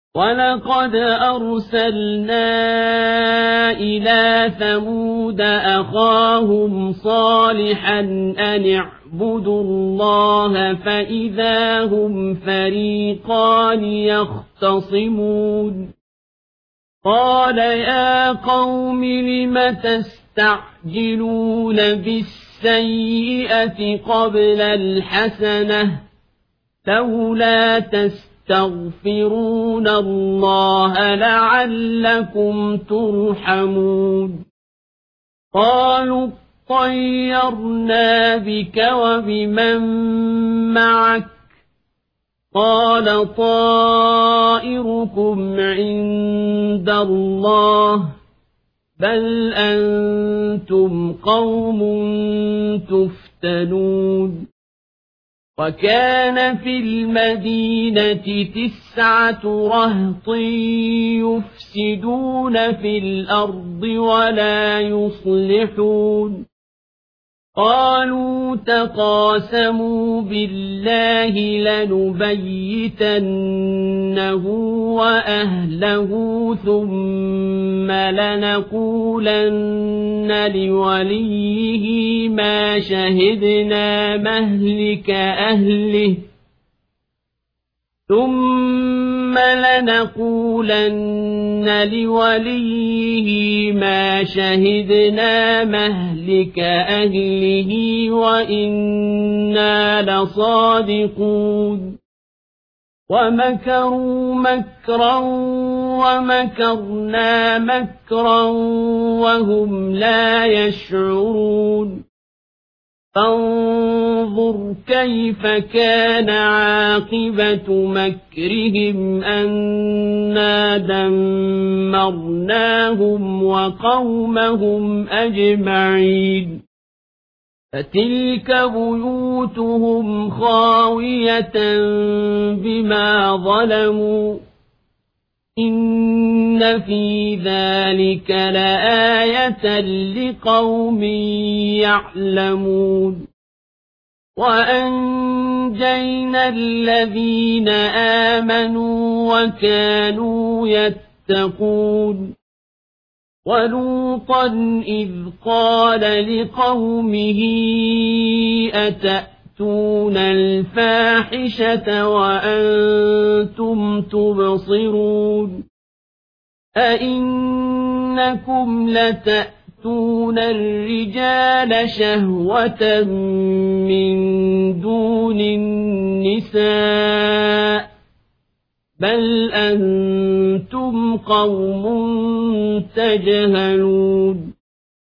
وَلَقَدْ أَرْسَلْنَا إِلَى ثَمُودَ أَخَاهُمْ صَالِحًا أَنِ اعْبُدُوا اللَّهَ فَإِذَا هُمْ فَرِيقَانِ يَخْتَصِمُونَ قَالَ يَا قَوْمِ لِمَ تَسْتَعْجِلُونَ بِالسَّيِّئَةِ قَبْلَ الْحَسَنَةِ لَوْلَا تَسْتَغْفِرُونَ اللَّهَ لَعَلَّكُمْ تُرْحَمُونَ قَالُوا اطَّيَّرْنَا بِكَ وَبِمَن مَّعَكَ قَالَ طَائِرُكُمْ عِندَ اللَّهِ بَلْ أَنتُمْ قَوْمٌ تُفْتَنُونَ وَكَانَ فِي الْمَدِينَةِ 9 رَهْطٍ يُفْسِدُونَ فِي الْأَرْضِ وَلَا يُصْلِحُونَ قَالُوا تَقَاسَمُوا بِاللَّهِ لَنُبَيِّتَنَّهُ وَأَهْلَهُ ثُمَّ لَنَقُولَنَّ لِوَلِيِّهِ مَا شَهِدْنَا مَهْلِكَ أَهْلِهِ وَإِنَّا لَصَادِقُونَ وَمَكَرُوا مَكْرًا وَمَكَرْنَا مَكْرًا وَهُمْ لَا يَشْعُرُونَ فانظُرْ كَيْفَ كَانَ عَاقِبَةُ مَكْرِهِمْ أَنَّا دَمَّرْنَاهُمْ وَقَوْمَهُمْ أَجْمَعِينَ فَتِلْكَ بُيُوتُهُمْ خَاوِيَةً بِمَا ظَلَمُوا إِنَّ فِي ذَلِكَ لَآيَةً لِقَوْمٍ يَعْلَمُونَ وَأَنجَيْنَا الَّذِينَ آمَنُوا وَكَانُوا يَتَّقُونَ وَلُوطًا إِذْ قَالَ لِقَوْمِهِ أَتَأْتُونَ الْفَاحِشَةَ وَأَنْتُمْ تُبْصِرُونَ أَئِنَّكُمْ لَتَأْتُونَ الرِّجَالَ شَهْوَةً مِّن دُونِ النِّسَاءِ بَلْ أَنْتُمْ قَوْمٌ تَجْهَلُونَ